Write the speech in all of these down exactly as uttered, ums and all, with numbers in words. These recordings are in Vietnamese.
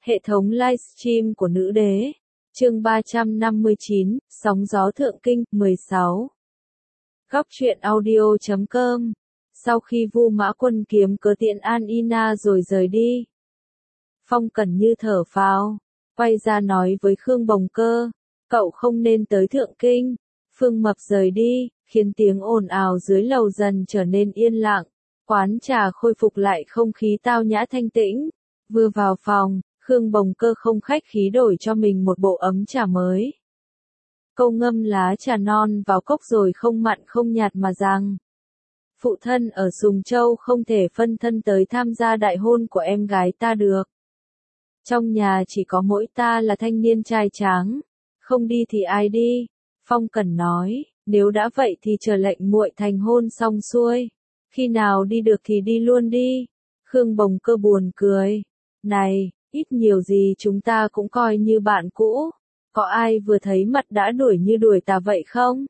Hệ thống livestream của nữ đế. Chương ba trăm năm mươi chín, Sóng gió thượng kinh, mười sáu. Góc truyện audio chấm com. Sau khi Vu Mã Quân kiếm cớ tiện An Ina rồi rời đi, Phong Cẩn như thở phào, quay ra nói với Khương Bồng Cơ, cậu không nên tới thượng kinh. Phương Mập rời đi, khiến tiếng ồn ào dưới lầu dần trở nên yên lặng, quán trà khôi phục lại không khí tao nhã thanh tĩnh. Vừa vào phòng, Khương Bồng Cơ không khách khí đổi cho mình một bộ ấm trà mới. Câu ngâm lá trà non vào cốc rồi không mặn không nhạt mà rằng: phụ thân ở Sùng Châu không thể phân thân tới tham gia đại hôn của em gái ta được. Trong nhà chỉ có mỗi ta là thanh niên trai tráng, không đi thì ai đi? Phong Cẩn nói, nếu đã vậy thì chờ lệnh muội thành hôn xong xuôi, khi nào đi được thì đi luôn đi. Khương Bồng Cơ buồn cười, này, ít nhiều gì chúng ta cũng coi như bạn cũ, có ai vừa thấy mặt đã đuổi như đuổi tà vậy không?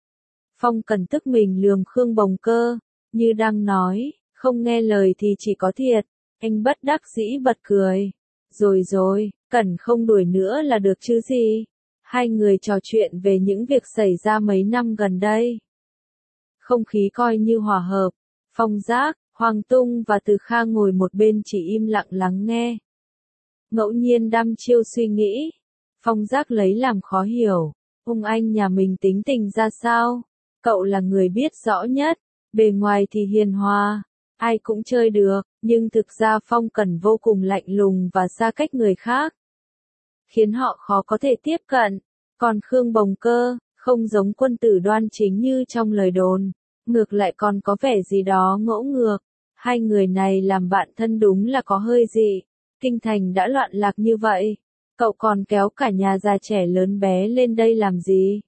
Phong Cẩn tức mình lườm Khương Bồng Cơ, như đang nói, không nghe lời thì chỉ có thiệt. Anh bất đắc dĩ bật cười, rồi rồi, Cẩn không đuổi nữa là được chứ gì. Hai người trò chuyện về những việc xảy ra mấy năm gần đây. Không khí coi như hòa hợp. Phong Giác, Hoàng Tung và Từ Kha ngồi một bên chỉ im lặng lắng nghe. Ngẫu nhiên đăm chiêu suy nghĩ. Phong Giác lấy làm khó hiểu, ông anh nhà mình tính tình ra sao? Cậu là người biết rõ nhất, bề ngoài thì hiền hòa, ai cũng chơi được, nhưng thực ra Phong Cẩn vô cùng lạnh lùng và xa cách người khác, khiến họ khó có thể tiếp cận. Còn Khương Bồng Cơ, không giống quân tử đoan chính như trong lời đồn, ngược lại còn có vẻ gì đó ngỗ ngược. Hai người này làm bạn thân đúng là có hơi dị. Kinh thành đã loạn lạc như vậy, cậu còn kéo cả nhà già trẻ lớn bé lên đây làm gì?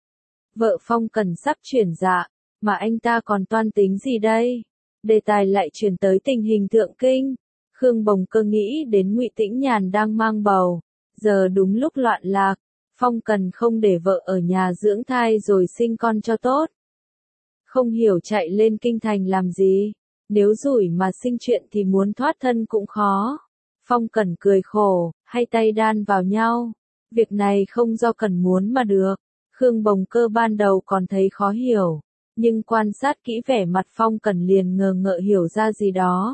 Vợ Phong Cẩn sắp chuyển dạ, mà anh ta còn toan tính gì đây? Đề tài lại chuyển tới tình hình thượng kinh. Khương Bồng Cơ nghĩ đến Ngụy Tĩnh Nhàn đang mang bầu, giờ đúng lúc loạn lạc, Phong Cẩn không để vợ ở nhà dưỡng thai rồi sinh con cho tốt. Không hiểu chạy lên kinh thành làm gì, nếu rủi mà sinh chuyện thì muốn thoát thân cũng khó. Phong Cẩn cười khổ, hai tay đan vào nhau. Việc này không do Cẩn muốn mà được. Khương Bồng Cơ ban đầu còn thấy khó hiểu, nhưng quan sát kỹ vẻ mặt Phong Cẩn liền ngờ ngợ hiểu ra gì đó.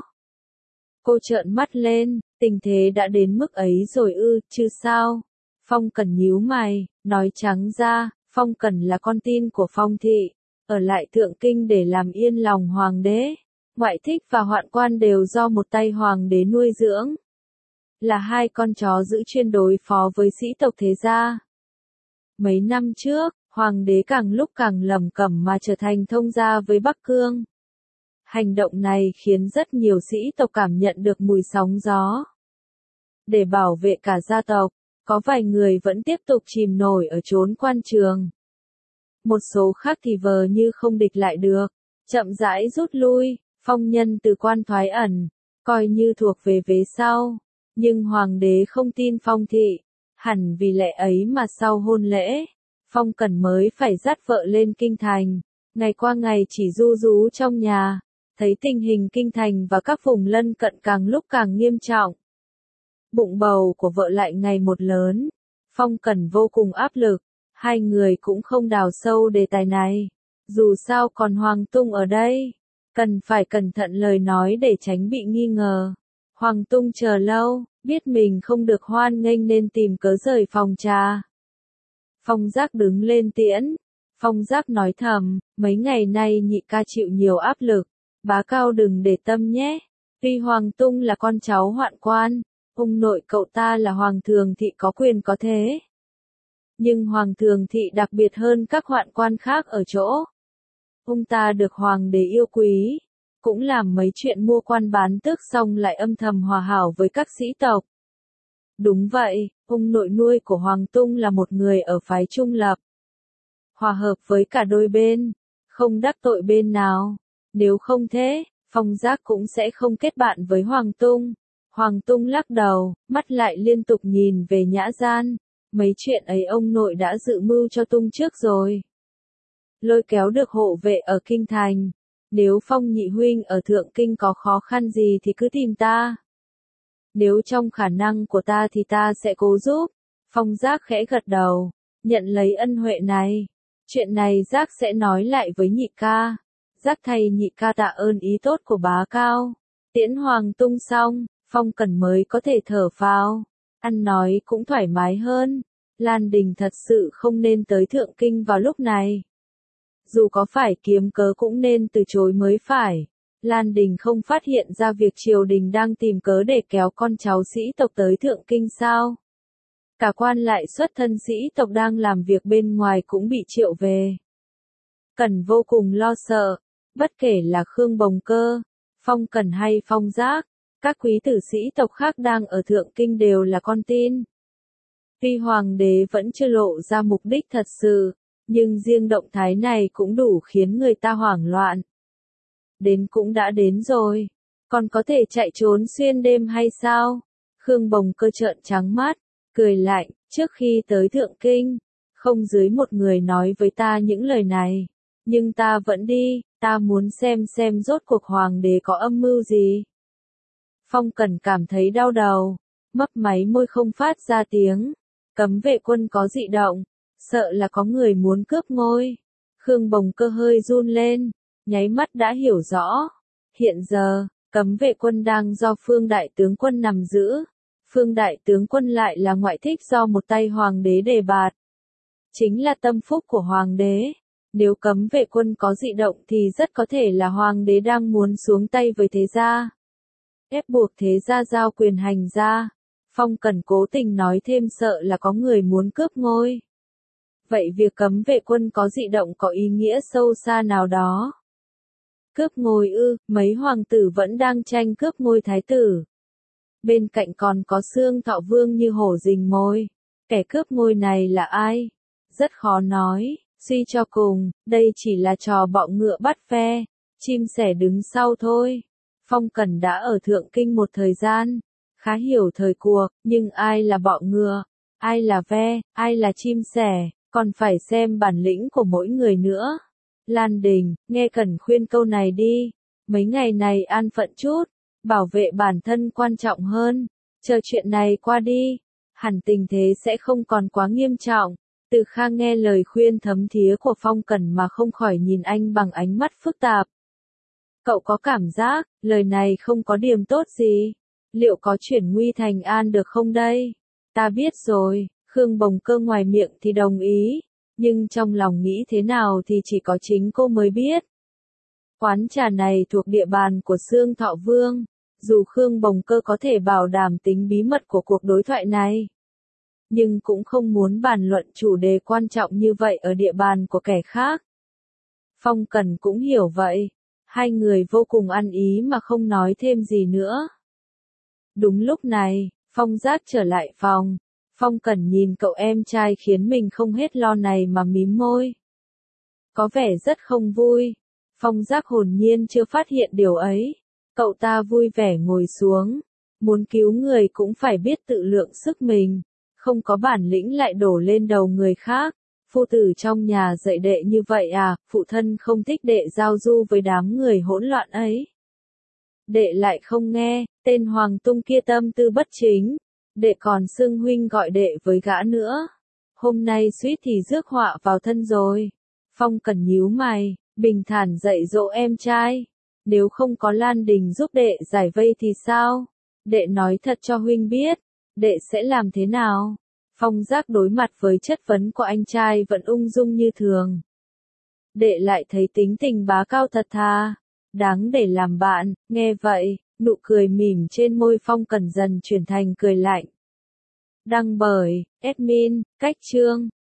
Cô trợn mắt lên, tình thế đã đến mức ấy rồi ư, chứ sao? Phong Cẩn nhíu mày, nói trắng ra, Phong Cẩn là con tin của Phong thị, ở lại thượng kinh để làm yên lòng hoàng đế. Ngoại thích và hoạn quan đều do một tay hoàng đế nuôi dưỡng, là hai con chó giữ chuyên đối phó với sĩ tộc thế gia. Mấy năm trước, hoàng đế càng lúc càng lầm cẩm mà trở thành thông gia với Bắc Cương. Hành động này khiến rất nhiều sĩ tộc cảm nhận được mùi sóng gió. Để bảo vệ cả gia tộc, có vài người vẫn tiếp tục chìm nổi ở chốn quan trường. Một số khác thì vờ như không địch lại được, chậm rãi rút lui. Phong nhân từ quan thoái ẩn, coi như thuộc về vế sau. Nhưng hoàng đế không tin Phong thị, hẳn vì lẽ ấy mà sau hôn lễ, Phong Cẩn mới phải dắt vợ lên kinh thành. Ngày qua ngày chỉ ru rú trong nhà, thấy tình hình kinh thành và các vùng lân cận càng lúc càng nghiêm trọng. Bụng bầu của vợ lại ngày một lớn, Phong Cẩn vô cùng áp lực. Hai người cũng không đào sâu đề tài này, dù sao còn Hoàng Tung ở đây, cần phải cẩn thận lời nói để tránh bị nghi ngờ. Hoàng Tung chờ lâu, biết mình không được hoan nghênh nên tìm cớ rời phòng trà. Phong Giác đứng lên tiễn. Phong Giác nói thầm, mấy ngày nay nhị ca chịu nhiều áp lực, bá Cao đừng để tâm nhé. Tuy Hoàng Tung là con cháu hoạn quan, ông nội cậu ta là Hoàng Thường Thị có quyền có thế. Nhưng Hoàng Thường Thị đặc biệt hơn các hoạn quan khác ở chỗ, ông ta được Hoàng đế yêu quý, cũng làm mấy chuyện mua quan bán tước xong lại âm thầm hòa hảo với các sĩ tộc. Đúng vậy, ông nội nuôi của Hoàng Tung là một người ở phái trung lập, hòa hợp với cả đôi bên, không đắc tội bên nào. Nếu không thế, Phong Giác cũng sẽ không kết bạn với Hoàng Tung. Hoàng Tung lắc đầu, mắt lại liên tục nhìn về Nhã Gian. Mấy chuyện ấy ông nội đã dự mưu cho Tung trước rồi. Lôi kéo được hộ vệ ở kinh thành. Nếu Phong nhị huynh ở thượng kinh có khó khăn gì thì cứ tìm ta. Nếu trong khả năng của ta thì ta sẽ cố giúp. Phong Giác khẽ gật đầu, nhận lấy ân huệ này. Chuyện này Giác sẽ nói lại với nhị ca. Giác thay nhị ca tạ ơn ý tốt của bá cao. Tiễn Hoàng Tung xong, Phong Cẩn mới có thể thở phào. Ăn nói cũng thoải mái hơn. Lan Đình thật sự không nên tới Thượng Kinh vào lúc này. Dù có phải kiếm cớ cũng nên từ chối mới phải. Lan Đình không phát hiện ra việc triều đình đang tìm cớ để kéo con cháu sĩ tộc tới Thượng Kinh sao? Cả quan lại xuất thân sĩ tộc đang làm việc bên ngoài cũng bị triệu về. Cẩn vô cùng lo sợ, bất kể là Khương Bồng Cơ, Phong Cẩn hay Phong Giác, các quý tử sĩ tộc khác đang ở Thượng Kinh đều là con tin. Tuy hoàng đế vẫn chưa lộ ra mục đích thật sự, nhưng riêng động thái này cũng đủ khiến người ta hoảng loạn. Đến cũng đã đến rồi, còn có thể chạy trốn xuyên đêm hay sao? Khương Bồng Cơ trợn trắng mắt, cười lạnh, trước khi tới Thượng Kinh, không dưới một người nói với ta những lời này. Nhưng ta vẫn đi, ta muốn xem xem rốt cuộc hoàng đế có âm mưu gì. Phong Cẩn cảm thấy đau đầu, mấp máy môi không phát ra tiếng. Cấm vệ quân có dị động, sợ là có người muốn cướp ngôi. Khương Bồng Cơ hơi run lên, nháy mắt đã hiểu rõ. Hiện giờ, cấm vệ quân đang do Phương Đại Tướng Quân nắm giữ. Phương Đại Tướng Quân lại là ngoại thích do một tay hoàng đế đề bạt. Chính là tâm phúc của hoàng đế. Nếu cấm vệ quân có dị động thì rất có thể là hoàng đế đang muốn xuống tay với thế gia. Ép buộc thế gia giao quyền hành gia. Phong Cẩn cố tình nói thêm sợ là có người muốn cướp ngôi. Vậy việc cấm vệ quân có dị động có ý nghĩa sâu xa nào đó? Cướp ngôi ư, mấy hoàng tử vẫn đang tranh cướp ngôi thái tử. Bên cạnh còn có Xương Thọ Vương như hổ rình mồi. Kẻ cướp ngôi này là ai? Rất khó nói, suy cho cùng, đây chỉ là trò bọ ngựa bắt ve, chim sẻ đứng sau thôi. Phong Cẩn đã ở Thượng Kinh một thời gian, khá hiểu thời cuộc, nhưng ai là bọ ngựa, ai là ve, ai là chim sẻ, còn phải xem bản lĩnh của mỗi người nữa. Lan Đình, nghe Cẩn khuyên câu này đi, mấy ngày này an phận chút, bảo vệ bản thân quan trọng hơn, chờ chuyện này qua đi, hẳn tình thế sẽ không còn quá nghiêm trọng. Từ Khang nghe lời khuyên thấm thía của Phong Cẩn mà không khỏi nhìn anh bằng ánh mắt phức tạp. Cậu có cảm giác, lời này không có điểm tốt gì, liệu có chuyển nguy thành an được không đây? Ta biết rồi, Khương Bồng Cơ ngoài miệng thì đồng ý, nhưng trong lòng nghĩ thế nào thì chỉ có chính cô mới biết. Quán trà này thuộc địa bàn của Xương Thọ Vương, dù Khương Bồng Cơ có thể bảo đảm tính bí mật của cuộc đối thoại này, nhưng cũng không muốn bàn luận chủ đề quan trọng như vậy ở địa bàn của kẻ khác. Phong Cẩn cũng hiểu vậy, hai người vô cùng ăn ý mà không nói thêm gì nữa. Đúng lúc này, Phong Giác trở lại phòng. Phong Cẩn nhìn cậu em trai khiến mình không hết lo này mà mím môi. Có vẻ rất không vui. Phong Giác hồn nhiên chưa phát hiện điều ấy. Cậu ta vui vẻ ngồi xuống. Muốn cứu người cũng phải biết tự lượng sức mình. Không có bản lĩnh lại đổ lên đầu người khác. Phu tử trong nhà dạy đệ như vậy à, phụ thân không thích đệ giao du với đám người hỗn loạn ấy. Đệ lại không nghe, tên Hoàng Tung kia tâm tư bất chính. Đệ còn xưng huynh gọi đệ với gã nữa. Hôm nay suýt thì rước họa vào thân rồi. Phong Cẩn nhíu mày, bình thản dạy dỗ em trai. Nếu không có Lan Đình giúp đệ giải vây thì sao? Đệ nói thật cho huynh biết, đệ sẽ làm thế nào? Phong Giác đối mặt với chất vấn của anh trai vẫn ung dung như thường. Đệ lại thấy tính tình bá cao thật thà, đáng để làm bạn, nghe vậy, nụ cười mỉm trên môi Phong Cẩn dần chuyển thành cười lạnh. Đăng bởi, admin, Cách Chương.